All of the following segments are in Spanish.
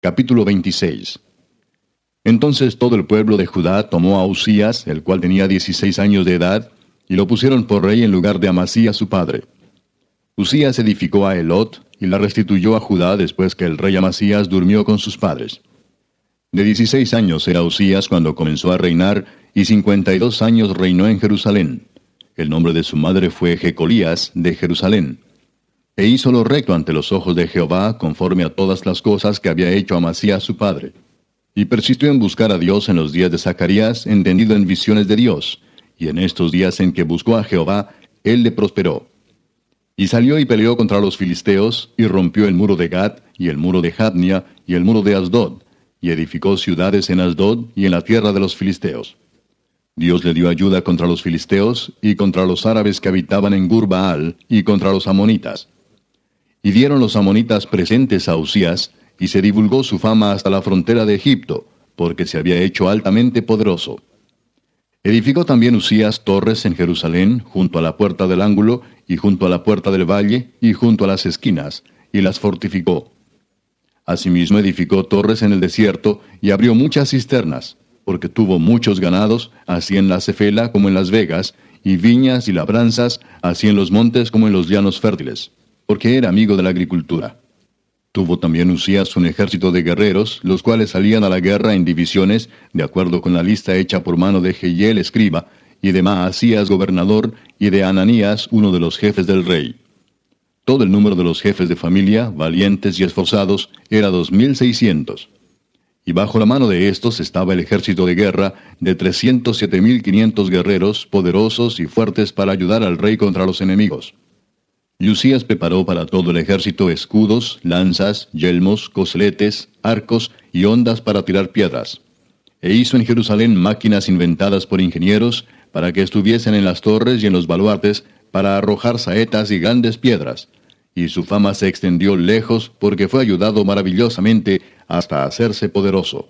Capítulo 26. Entonces todo el pueblo de Judá tomó a Usías, el cual tenía 16 años de edad, y lo pusieron por rey en lugar de Amasías su padre. Usías edificó a Elot, y la restituyó a Judá después que el rey Amasías durmió con sus padres. De 16 años era Usías cuando comenzó a reinar, y 52 años reinó en Jerusalén. El nombre de su madre fue Jecolías de Jerusalén. E hizo lo recto ante los ojos de Jehová, conforme a todas las cosas que había hecho Amasías su padre. Y persistió en buscar a Dios en los días de Zacarías, entendido en visiones de Dios, y en estos días en que buscó a Jehová, él le prosperó. Y salió y peleó contra los filisteos, y rompió el muro de Gat, y el muro de Jabnia, y el muro de Asdod, y edificó ciudades en Asdod y en la tierra de los filisteos. Dios le dio ayuda contra los filisteos, y contra los árabes que habitaban en Gur-Baal, y contra los amonitas. Y dieron los amonitas presentes a Usías, y se divulgó su fama hasta la frontera de Egipto, porque se había hecho altamente poderoso. Edificó también Usías torres en Jerusalén, junto a la puerta del ángulo, y junto a la puerta del valle, y junto a las esquinas, y las fortificó. Asimismo edificó torres en el desierto, y abrió muchas cisternas, porque tuvo muchos ganados, así en la Cefela como en las vegas, y viñas y labranzas, así en los montes como en los llanos fértiles, porque era amigo de la agricultura. Tuvo también Usías un ejército de guerreros, los cuales salían a la guerra en divisiones, de acuerdo con la lista hecha por mano de Jehiel escriba, y de Maasías gobernador, y de Ananías uno de los jefes del rey. Todo el número de los jefes de familia, valientes y esforzados, era 2,600. Y bajo la mano de estos estaba el ejército de guerra de 307,500 guerreros, poderosos y fuertes para ayudar al rey contra los enemigos. Y Usías preparó para todo el ejército escudos, lanzas, yelmos, cosletes, arcos y hondas para tirar piedras. E hizo en Jerusalén máquinas inventadas por ingenieros, para que estuviesen en las torres y en los baluartes, para arrojar saetas y grandes piedras. Y su fama se extendió lejos, porque fue ayudado maravillosamente hasta hacerse poderoso.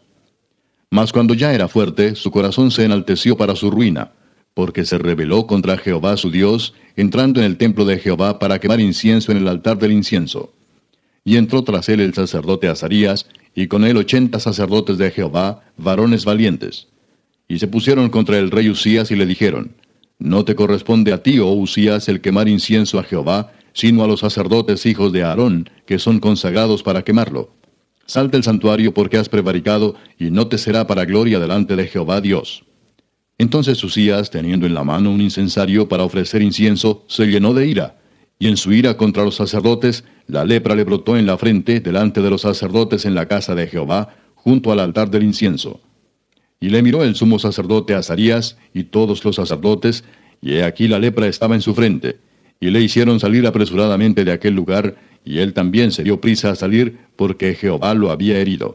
Mas cuando ya era fuerte, su corazón se enalteció para su ruina, porque se rebeló contra Jehová su Dios, entrando en el templo de Jehová para quemar incienso en el altar del incienso. Y entró tras él el sacerdote Azarías, y con él 80 sacerdotes de Jehová, varones valientes. Y se pusieron contra el rey Usías y le dijeron: No te corresponde a ti, oh Usías, el quemar incienso a Jehová, sino a los sacerdotes hijos de Aarón, que son consagrados para quemarlo. Sal del santuario porque has prevaricado, y no te será para gloria delante de Jehová Dios. Entonces Usías, teniendo en la mano un incensario para ofrecer incienso, se llenó de ira, y en su ira contra los sacerdotes, la lepra le brotó en la frente delante de los sacerdotes en la casa de Jehová, junto al altar del incienso. Y le miró el sumo sacerdote Azarías y todos los sacerdotes, y he aquí la lepra estaba en su frente, y le hicieron salir apresuradamente de aquel lugar, y él también se dio prisa a salir, porque Jehová lo había herido.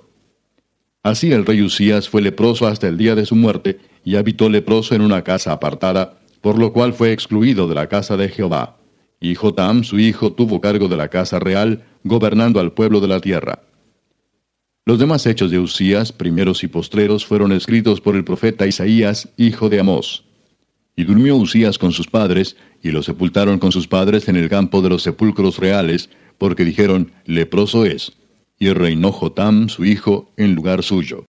Así el rey Usías fue leproso hasta el día de su muerte, y habitó leproso en una casa apartada, por lo cual fue excluido de la casa de Jehová. Y Jotam, su hijo, tuvo cargo de la casa real, gobernando al pueblo de la tierra. Los demás hechos de Usías, primeros y postreros, fueron escritos por el profeta Isaías, hijo de Amós. Y durmió Usías con sus padres, y lo sepultaron con sus padres en el campo de los sepulcros reales, porque dijeron: leproso es. Y reinó Jotam, su hijo, en lugar suyo.